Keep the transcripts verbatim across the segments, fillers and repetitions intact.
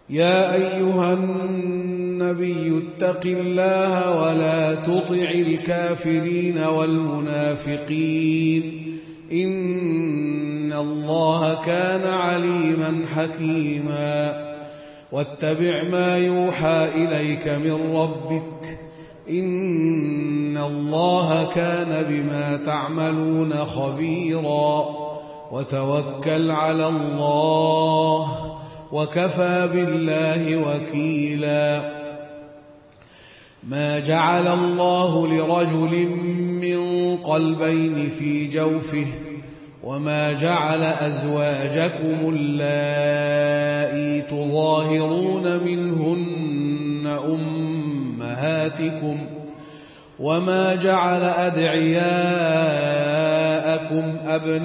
يا أيها النبي اتق الله ولا تطع الكافرين والمنافقين إن الله كان عليما حكيما واتبع ما يوحى إليك من ربك إن الله كان بما تعملون خبيرا وتوكل على الله وكفى بالله وكيلا ما جعل الله لرجل من قلبين في جوفه وما جعل أزواجكم اللائي تظاهرون منهن أمهاتكم وما جعل أدعياءكم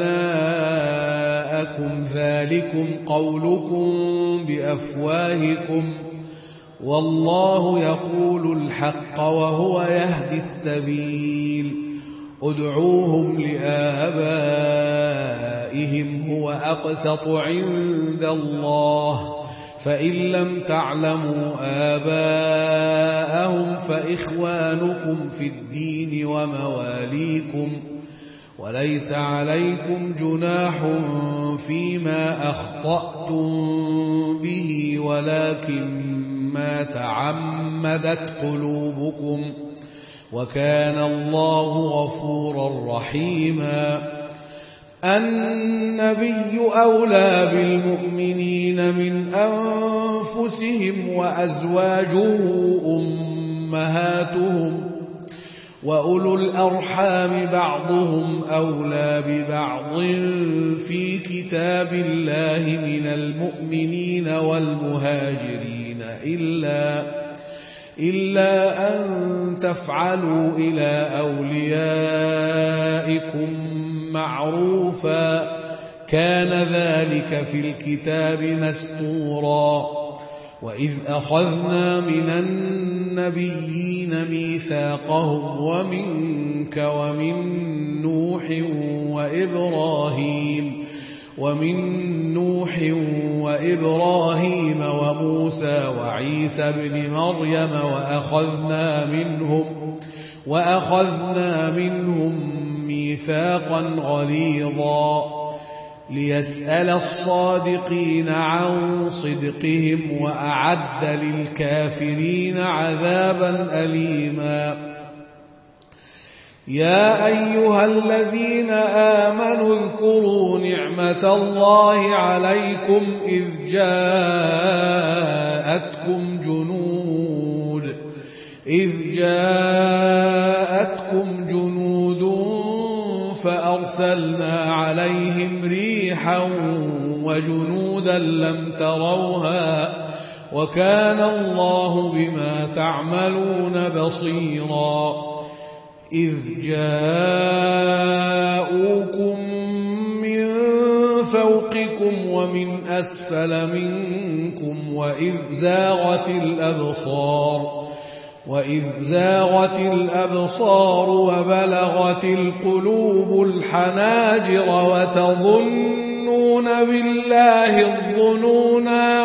أبناءكم ذلكم قولكم بأفواهكم والله يقول الحق وهو يهدي السبيل ادعوهم لآبائهم هو أقسط عند الله فإن لم تعلموا آباءهم فإخوانكم في الدين ومواليكم وليس عليكم جناح فيما أخطأتم به ولكن ما تعمدت قلوبكم وكان الله غفورا رحيما النبي أولى بالمؤمنين من أنفسهم وأزواجه أمهاتهم وأولو الأرحام بعضهم أولى ببعض في كتاب الله من المؤمنين والمهاجرين إلا إلا أن تفعلوا إلى أوليائكم معروفا كان ذلك في الكتاب مسطورا وإذ أخذنا من النبيين ميثاقهم ومنك ومن نوح وإبراهيم ومن نوح وإبراهيم وموسى وعيسى ابن مريم وأخذنا منهم وأخذنا منهم ميثاقا غليظا ليسأل الصادقين عن صدقهم وأعد للكافرين عذابا أليما يا أيها الذين آمنوا اذكروا نعمة الله عليكم إذ جاءتكم جنود إذ جاءتكم جنود فأرسلنا عليهم ريحا وجنودا لم تروها وكان الله بما تعملون بصيرا إذ جاءوكم من فوقكم ومن أسفل منكم وإذ زاغت الأبصار وإذ زاغت الأبصار وبلغت القلوب الحناجر وتظنون بالله الظنونا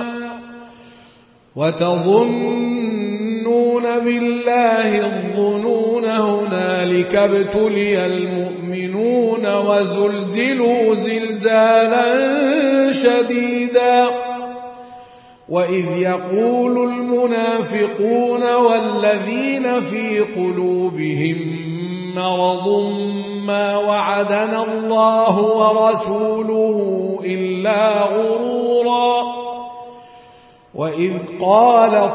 وتظنون بالله الظنون هنالك ابتلي المؤمنون وزلزلوا زلزالا شديدا وإذ يقول المنافقون والذين في قلوبهم مرض ما وعدنا الله ورسوله إلا غرورا وإذ قالت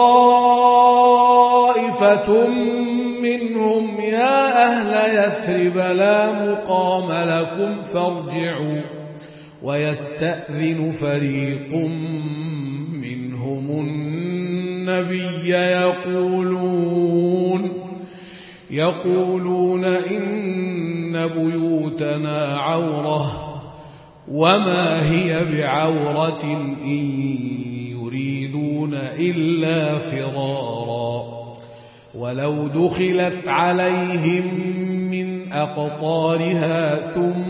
طائفة منهم يا أهل يثرب لا مقام لكم فارجعوا ويستأذن فريق منهم النبي يقولون يقولون إن بيوتنا عورة وما هي بعورة إن يريدون إلا فرارا ولو دخلت عليهم من أقطارها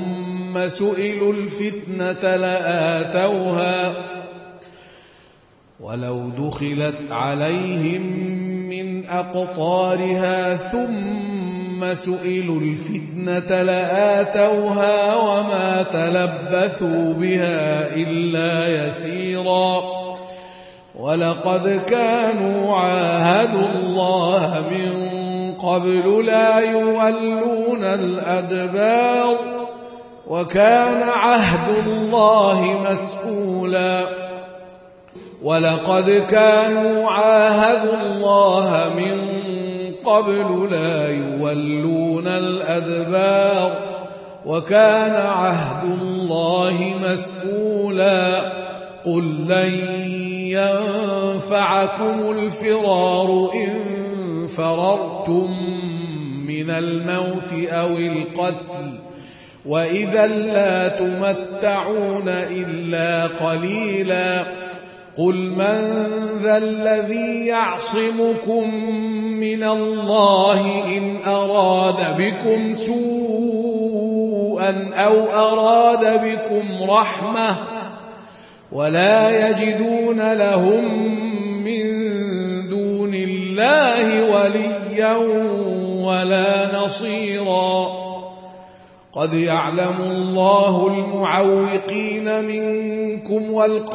ثم سئلوا الفتنة لآتوها ولو دخلت عليهم من أقطارها ثم سئلوا الفتنة لآتوها وما تلبثوا بها إلا يسيرا ولقد كانوا عاهدوا الله من قبل لا يولون الأدبار وكان عهد الله مسؤولا ولقد كانوا عاهدوا الله من قبل لا يولون الأدبار وكان عهد الله مسؤولا قل لن ينفعكم الفرار إن فررتم من الموت أو القتل وإذا لا تمتعون إلا قليلا قل من ذا الذي يعصمكم من الله إن أراد بكم سوءا أو أراد بكم رحمة ولا يجدون لهم من دون الله وليا ولا نصيرا قد يعلم الله المعوقين منكم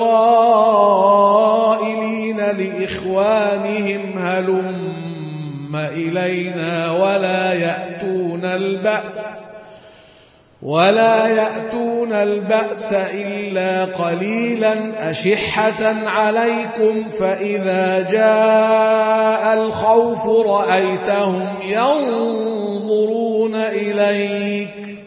والقائلين لإخوانهم هلم إلينا ولا يأتون البأس ولا يأتون البأس إلا قليلا أشحة عليكم فإذا جاء الخوف رأيتهم ينظرون إليك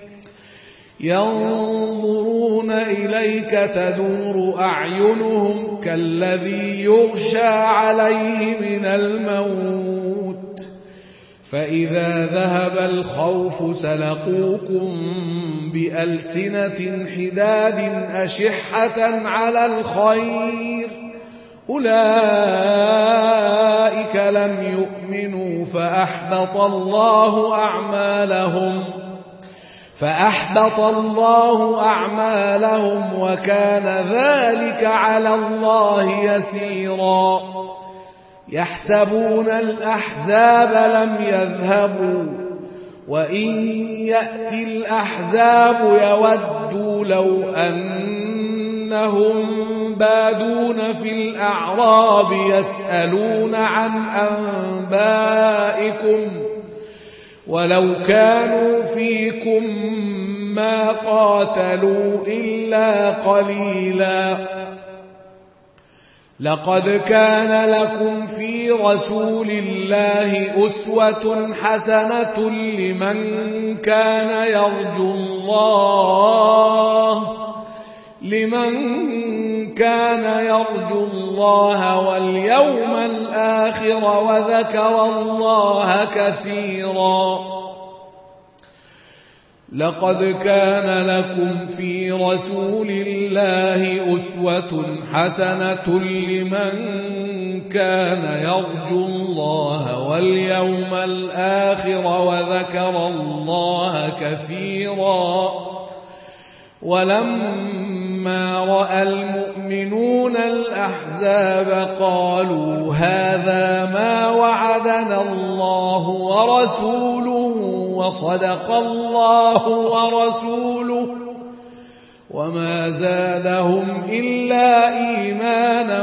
ينظرون إليك تدور أعينهم كالذي يغشى عليه من الموت فإذا ذهب الخوف سلقوكم بألسنة حداد أشحة على الخير أولئك لم يؤمنوا فأحبط الله أعمالهم فأحبط الله أعمالهم وكان ذلك على الله يسيرا يحسبون الأحزاب لم يذهبوا وإن يأتي الأحزاب يودوا لو أنهم بادون في الأعراب يسألون عن أنبائكم ولو كانوا فيكم ما قاتلوا إلا قليلا لقد كان لكم في رسول الله أسوة حسنة لمن كان يرجو الله لمن كان يرجو الله واليوم الآخر وذكر الله كثيرا لقد كان لكم في رسول الله أسوة حسنة لمن كان يرجو الله واليوم الآخر وذكر الله كثيرا ولما رأى المؤمنون الأحزاب قالوا هذا ما وعدنا الله ورسوله وصدق الله ورسوله وما زادهم إلا إيمانا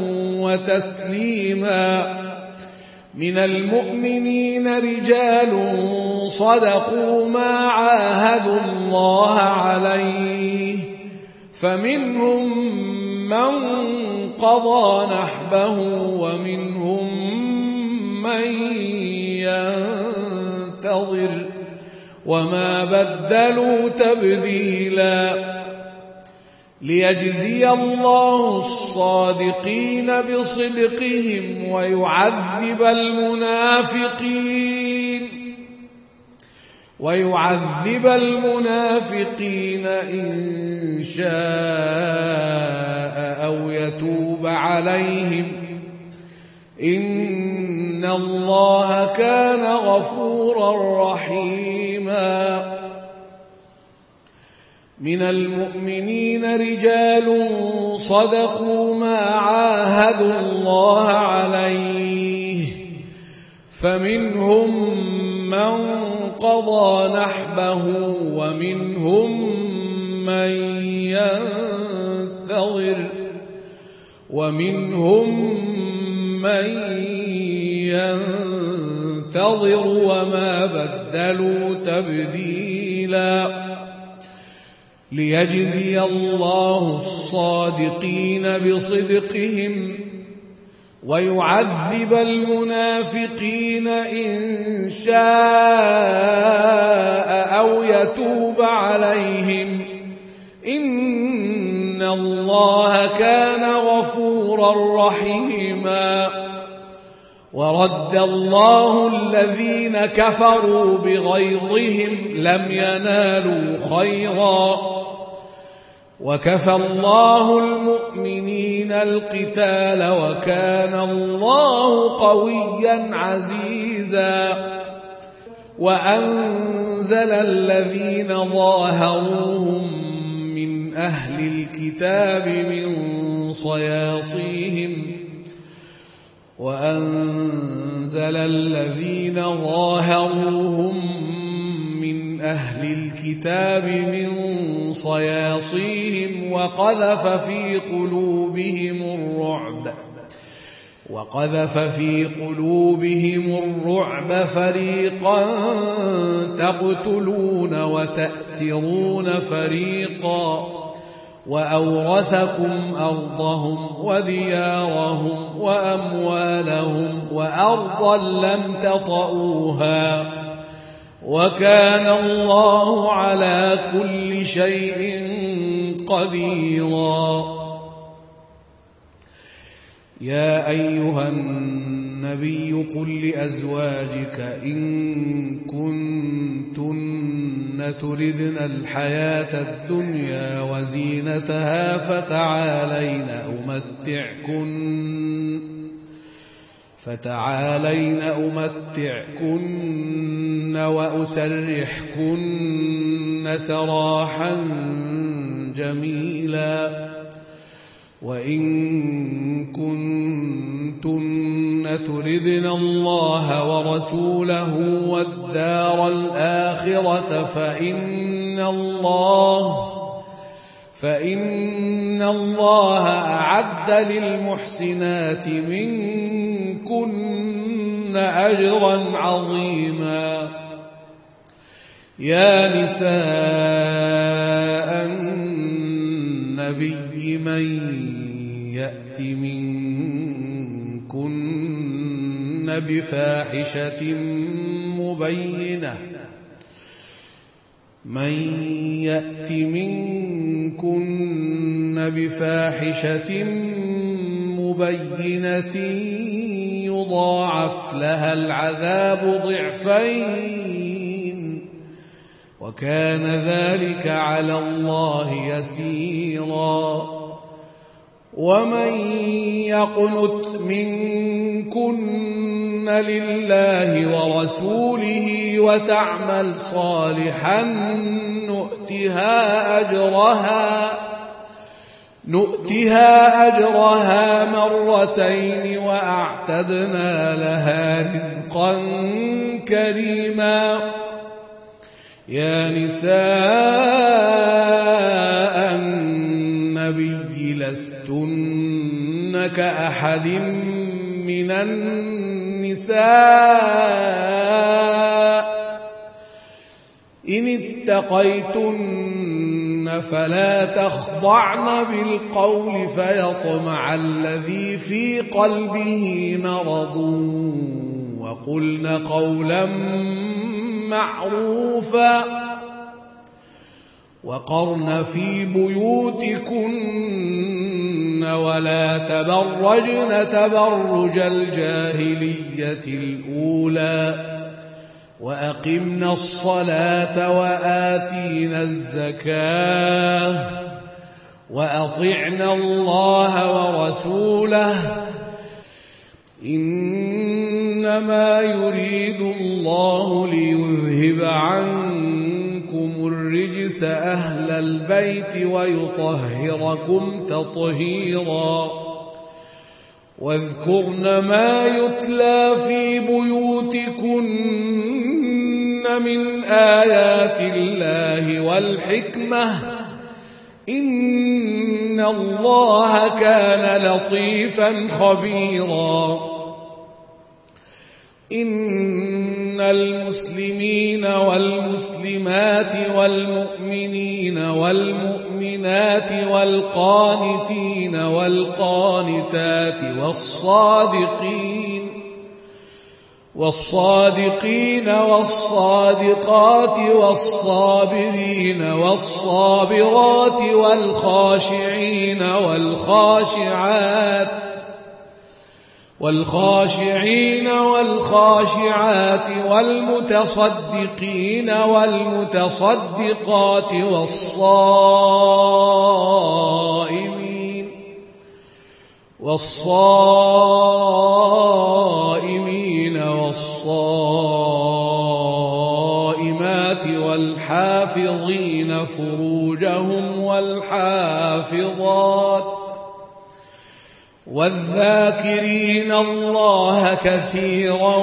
وتسليما من المؤمنين رجال صدقوا ما عاهدوا الله عليه فمنهم من قضى نحبه ومنهم من ينتظر وما بدلوا تبديلا ليجزي الله الصادقين بصدقهم ويعذب المنافقين ويعذب المنافقين إن شاء أو يتوب عليهم إن الله كان غفورا رحيما من المؤمنين رجال صدقوا ما عاهدوا الله عليه فمنهم من قضى نحبه ومنهم من ينتظر ومنهم من ينتظر وما بدلوا تبديلا ليجزي الله الصادقين بصدقهم ويعذب المنافقين إن شاء أو يتوب عليهم إن الله كان غفورا رحيما ورد الله الذين كفروا بغيظهم لم ينالوا خيرا وكفى الله المؤمنين القتال وكان الله قويا عزيزا وأنزل الذين ظاهروهم من أهل الكتاب من صياصيهم وأنزل الذين ظاهروهم من أهل الكتاب من صياصيهم وقذف في قلوبهم الرعب وقذف في قلوبهم الرعب فريقا تقتلون وتأسرون فريقا وأورثكم أرضهم وديارهم وأموالهم وأرضا لم تطئوها وكان الله على كل شيء قديرا يا أيها النبي قل لأزواجك إن كنتن تردن الحياة الدنيا وزينتها فتعالين أمتعكن فتعالين أمتعكن وأسرحكن سراحا جميلا وإن كنتن تردن الله ورسوله والدار الآخرة فإن الله فإن الله أعد للمحسنات منكن أجرا عظيما يا نساء النبي من يأت منكن بفاحشة مبينة من يأت منكن بفاحشة مبينة يضاعف لها العذاب ضعفين وكان ذلك على الله يسيرا ومن يقنت منكن لله ورسوله وتعمل صالحا نؤتها أجرها نؤتها أجرها مرتين وأعتدنا لها رزقا كريما يا نساء النبي لستن كأحد من النساء إن اتقيتن فلا تخضعن بالقول فيطمع الذي في قلبه مرض وقلن قولا معروفا وقرن في بيوتكن ولا تبرجن تبرج الجاهلية الأولى وأقمنا الصلاة وآتينا الزكاة وأطعنا الله ورسوله إنما يريد الله ليذهب عنكم الرجس الرجس أهل البيت ويطهركم تطهيرا واذكرن ما يتلى في بيوتكن من آيات الله والحكمة إن الله كان لطيفا خبيرا إن المسلمين والمسلمات والمؤمنين والمؤمنات والقانتين والقانتات والصادقين والصادقين والصادقات والصابرين والصابرات والخاشعين والخاشعات والخاشعين والخاشعات والمتصدقين والمتصدقات والصائمين والصائمين والصائمات والحافظين فروجهم والحافظات والذاكرين الله كثيرا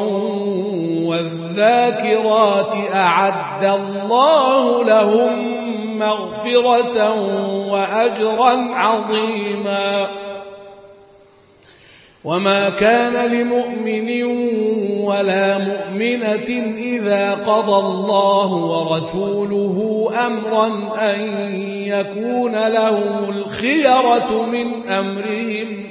والذاكرات أعد الله لهم مغفرة وأجرا عظيما وما كان لمؤمن ولا مؤمنة إذا قضى الله ورسوله أمرا أن يكون لهم الخيرة من أمرهم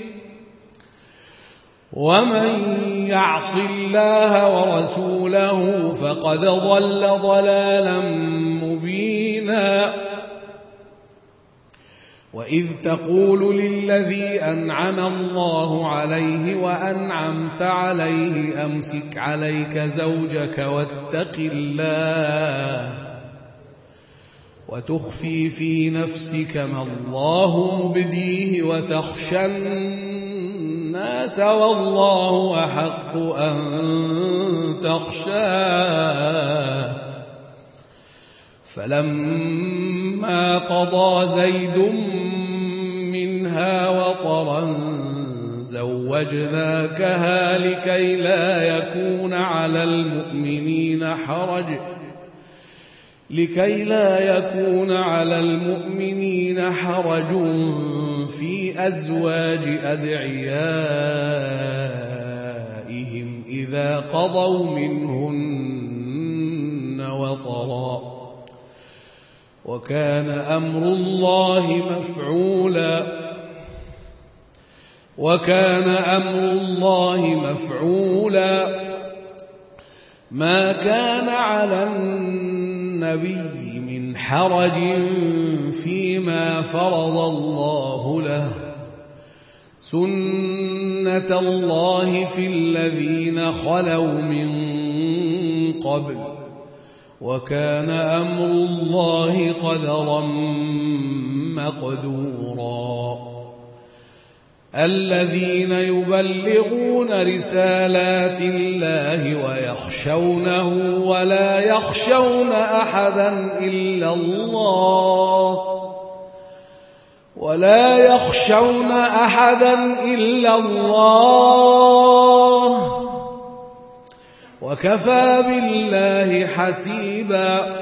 ومن يعص الله ورسوله فقد ضل ضلالا مبينا وإذ تقول للذي أنعم الله عليه وأنعمت عليه أمسك عليك زوجك واتق الله وتخفي في نفسك ما الله مبديه وتخشى الناس والله أحق أن تخشاه فلما قضى زيد منها وطرا زوجناكها لكي لا يكون على المؤمنين حرج لكي لا يكون على المؤمنين حرج في أزواج أدعيائهم إذا قضوا منهن وطرا وكان أمر الله مفعولا وكان أمر الله مفعولا ما كان على النبي من حرج فيما فرض الله له سنة الله في الذين خلوا من قبل وكان أمر الله قدرا مقدورا الذين يبلغون رسالات الله ويخشونه ولا يخشون أحدا إلا الله ولا يخشون أحدا إلا الله وكفى بالله حسيبا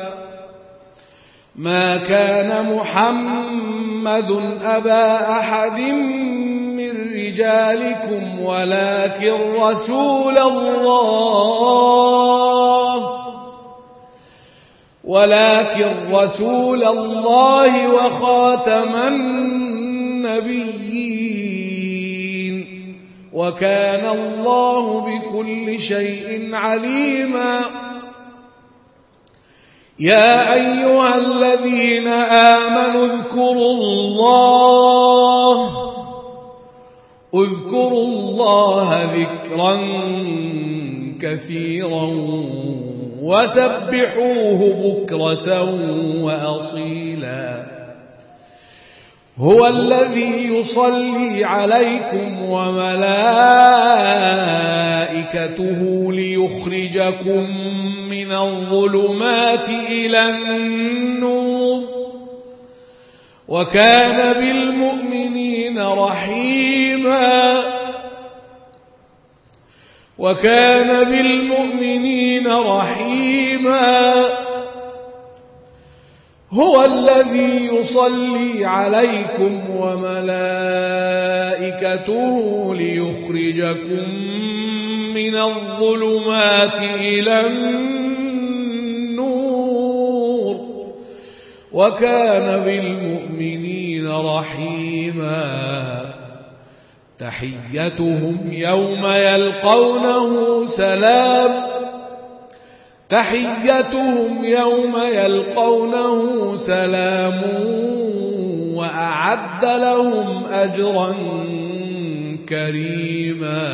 ما كان محمد أبا أحد من رجالكم ولكن رسول الله ولكن رسول الله وخاتم النبيين وكان الله بكل شيء عليما يا أيها الذين آمنوا اذكروا الله اذكروا الله ذكرا كثيرا وسبحوه بكرة وأصيلا هو الذي يصلي عليكم وملائكته ليخرجكم من الظلمات إلى النور وكان بالمؤمنين رحيما وكان بالمؤمنين رحيما هو الذي يصلي عليكم وملائكته ليخرجكم من الظلمات إلى النور وكان بالمؤمنين رحيما تحيتهم يوم يلقونه سلام تحيتهم يوم يلقونه سلام وأعد لهم أجرا كريما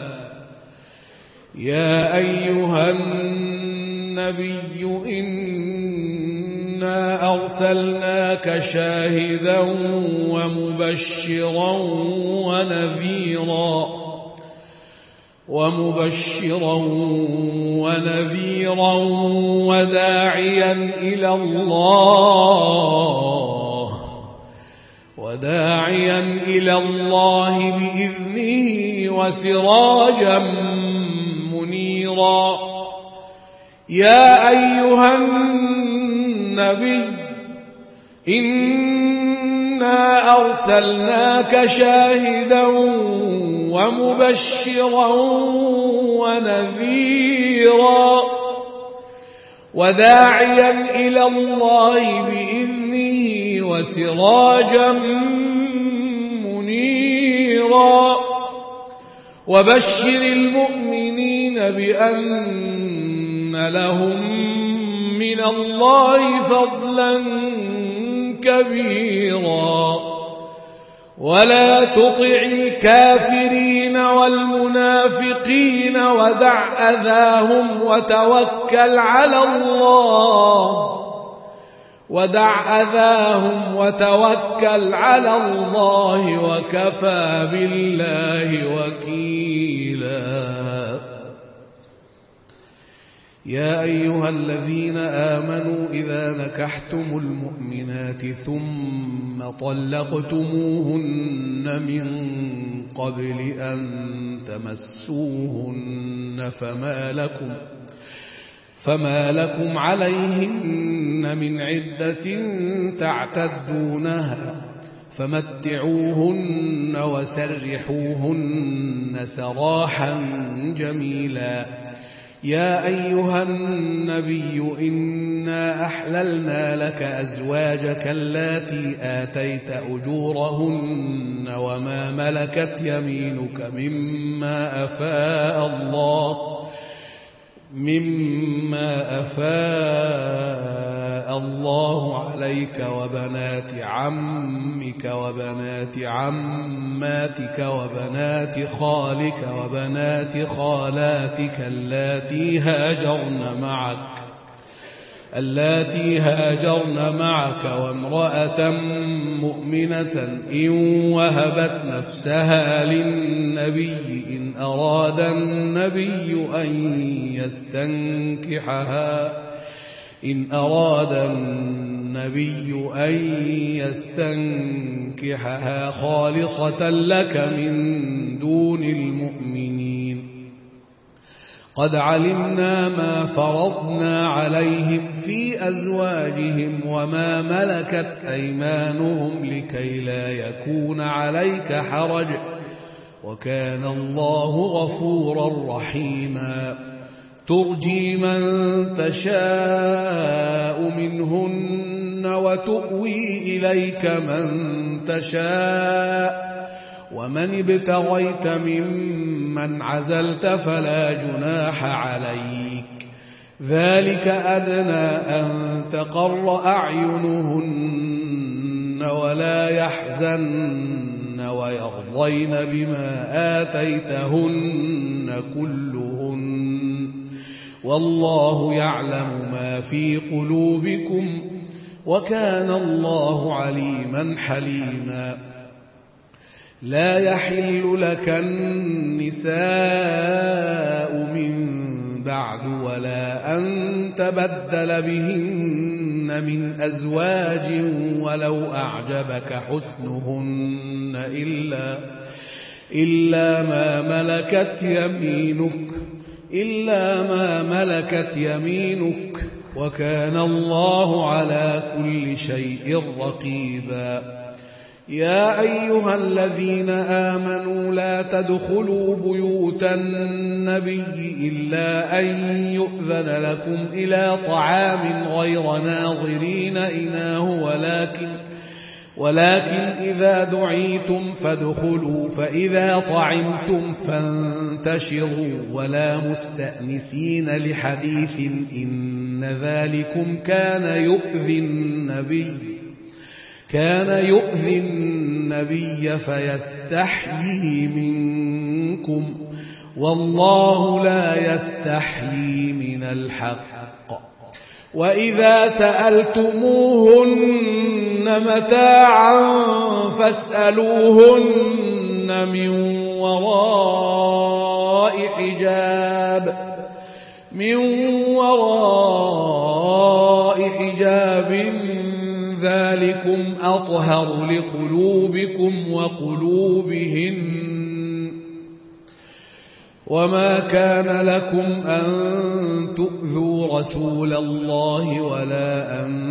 يا أيها النبي إنا أرسلناك شاهدا ومبشرا ونذيرا ومبشرا ونذيرا وداعيا إلى الله وداعيا إلى الله بإذنه وسراجا منيرا يا أيها النبي إنا أرسلناك شاهدا ومبشرا ونذيرا وداعيا إلى الله بإذنه وسراجا منيرا وبشر المؤمنين بأن لهم من الله فضلا كبيرا ولا تطع الكافرين والمنافقين ودع أذاهم وتوكل على الله ودع أذاهم وتوكل على الله وكفى بالله وكيلا يا أيها الذين آمنوا إذا نكحتم المؤمنات ثم طلقتموهن من قبل أن تمسوهن فما لكم فما لكم عليهن من عدة تعتدونها فمتعوهن وسرحوهن سراحا جميلا يا أيها النبي إنا أحللنا لك أزواجك اللاتي آتيت أجورهن وما ملكت يمينك مما أفاء الله مما أفاء الله عليك وبنات عمك وبنات عماتك وبنات خالك وبنات خالاتك اللاتي هاجرن معك اللاتي هاجرن معك وامرأة مؤمنة إن وهبت نفسها للنبي إن أراد النبي أن يستنكحها إن أراد النبي أن يستنكحها خالصة لك من دون المؤمنين قد علمنا ما فرضنا عليهم في أزواجهم وما ملكت أيمانهم لكي لا يكون عليك حرج وكان الله غفورا رحيما ترجي من تشاء منهن وتؤوي إليك من تشاء ومن ابتغيت ممن عزلت فلا جناح عليك ذلك أدنى أن تقر أعينهن ولا يحزن ويرضين بما آتيتهن كلهن والله يعلم ما في قلوبكم وكان الله عليما حليما لا يحل لك النساء من بعد ولا أن تبدل بهن من أزواج ولو أعجبك حسنهن إلا إلا ما ملكت يمينك إلا ما ملكت يمينك وكان الله على كل شيء رقيبا. يا أيها الذين آمنوا لا تدخلوا بيوت النبي إلا أن يؤذن لكم إلى طعام غير ناظرين إناه ولكن ولكن إذا دعيتم فادخلوا فإذا طعمتم فانتشروا ولا مستأنسين لحديث إن ذلكم كان يؤذي النبي كان يؤذي النبي فيستحيي منكم والله لا يستحيي من الحق. وإذا سألتموهن متاعا فاسألوهن من وراء حجاب من وراء حجاب ذلكم أطهر لقلوبكم وقلوبهن. وما كان لكم أن تؤذوا رسول الله ولا أن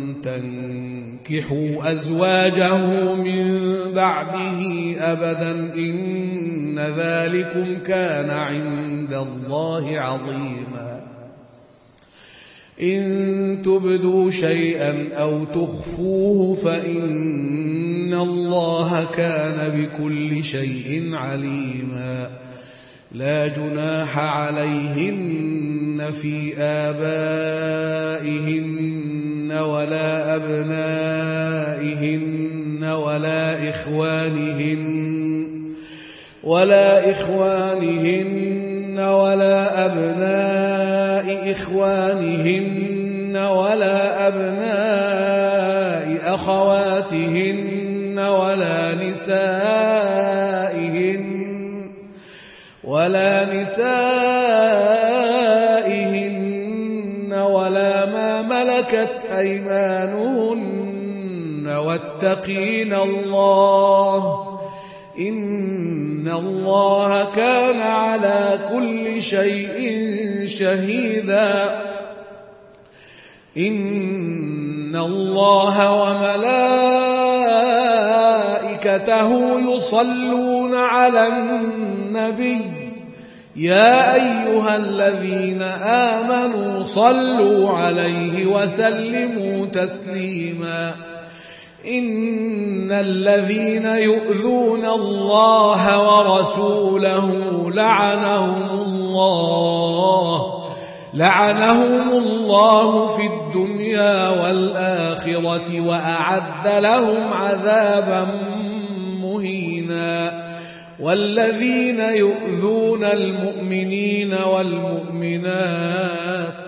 تنكحوا أزواجه من بعده أبدا إن ذلكم كان عند الله عظيما. إن تبدوا شيئا أو تخفوه فإن الله كان بكل شيء عليما. لا جناح عليهن في آبائهن ولا أبنائهن ولا إخوانهن ولا إخوانهن ولا أبناء إخوانهن ولا أبناء أخواتهن ولا نسائهن ولا نسائهن ولا ما ملكت أيمانهن واتقين الله إن الله كان على كل شيء شهيدا. إن الله وملائكته يصلون على النبي يا أيها الذين آمنوا صلوا عليه وسلموا تسليما. إن الذين يؤذون الله ورسوله لعنهم الله لعنهم الله في الدنيا والآخرة وأعد لهم عذابا مهينا. والذين يؤذون المؤمنين والمؤمنات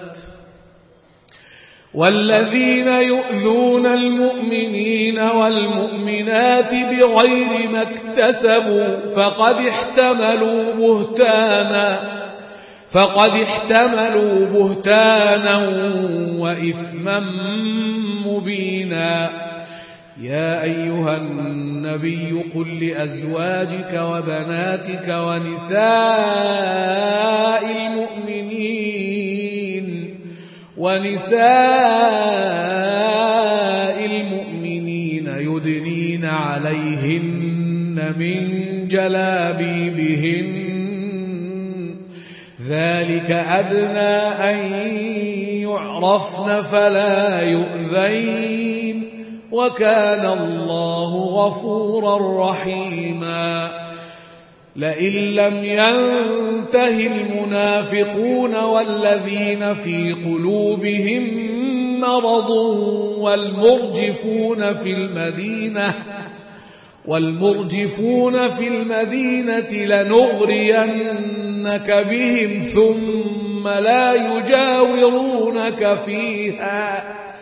والذين يؤذون المؤمنين والمؤمنات بغير ما اكتسبوا فقد احتملوا بهتانا فقد احتملوا بهتانا وإثما مبينا. يا أيها النبي قل لأزواجك وبناتك ونساء المؤمنين ونساء المؤمنين يدنين عليهن من جلابيبهن ذلك أدنى أن يعرفن فلا يؤذين وكان الله غفورا رحيما. لئن لم ينته المنافقون والذين في قلوبهم مرض والمرجفون في المدينة والمرجفون في المدينة لنغرينك بهم ثم لا يجاورونك فيها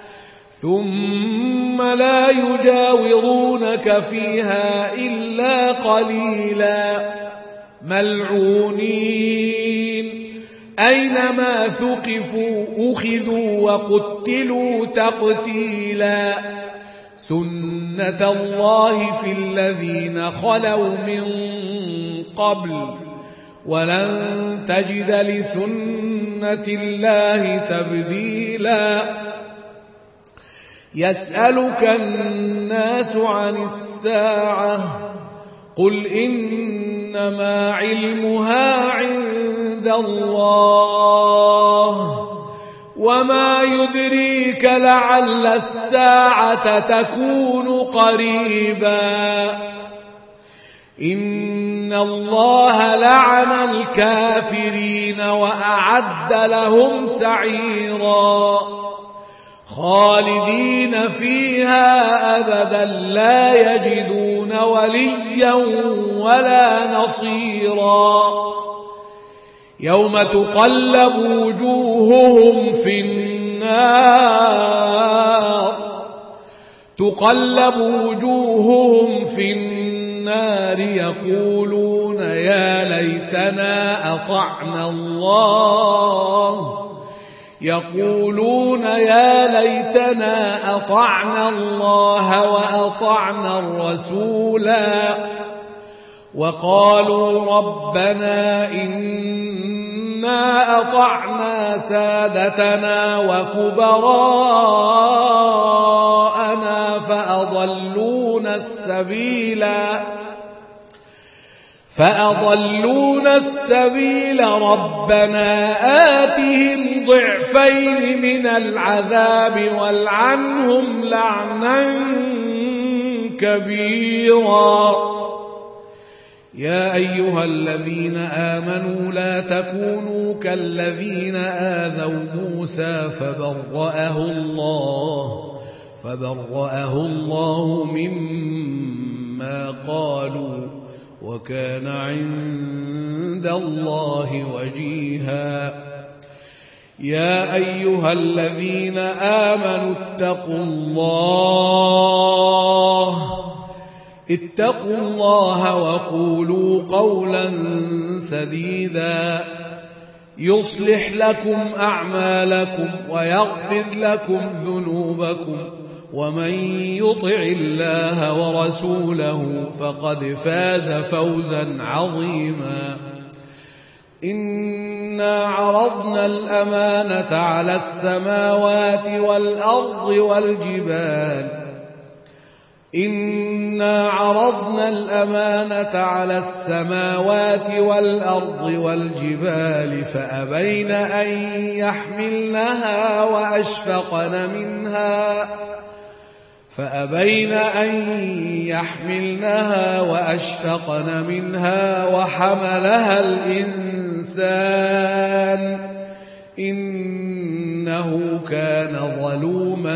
ثم لا يجاورونك فيها إلا قليلا ملعونين أينما ثقفوا أخذوا وقتلوا تقتيلا سنة الله في الذين خلوا من قبل ولن تجد لسنة الله تبديلا يسألك الناس عن الساعة قل إنما علمها عند الله وما يدريك لعل الساعة تكون قريبا إن الله لعن الكافرين وأعد لهم سعيرا خالدين فيها أبدا لا يجدون وليا ولا نصيرا يوم تقلب وجوههم في النار تقلب وجوههم في النار يقولون يا ليتنا أطعنا الله يقولون يا ليتنا أطعنا الله وأطعنا الرسولا وقالوا ربنا إنا أطعنا سادتنا وكبراءنا فأضلونا السبيلا فأضلونا السبيل ربنا آتهم ضعفين من العذاب والعنهم لعنا كبيرا يا أيها الذين آمنوا لا تكونوا كالذين آذوا موسى فبرأه الله فبرأه الله مما قالوا وكان عند الله وجيها يا أيها الذين آمنوا اتقوا الله اتقوا الله وقولوا قولا سديدا يصلح لكم أعمالكم ويغفر لكم ذنوبكم ومن يطع الله ورسوله فقد فاز فوزا عظيما إنا عرضنا الأمانة على السماوات والأرض والجبال إنا عرضنا الأمانة على السماوات والأرض والجبال فأبين أن يحملنها وأشفقن منها فأبين أن يحملنها وأشفقن منها وحملها الإنسان إنه كان ظلوما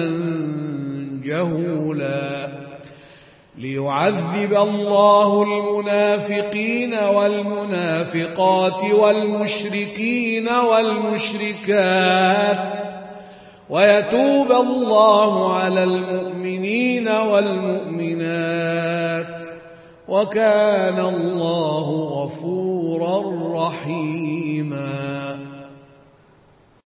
جهولا ليعذب الله المنافقين والمنافقات والمشركين والمشركات ويتوب الله على المؤمنين والمؤمنات وكان الله غفورا رحيما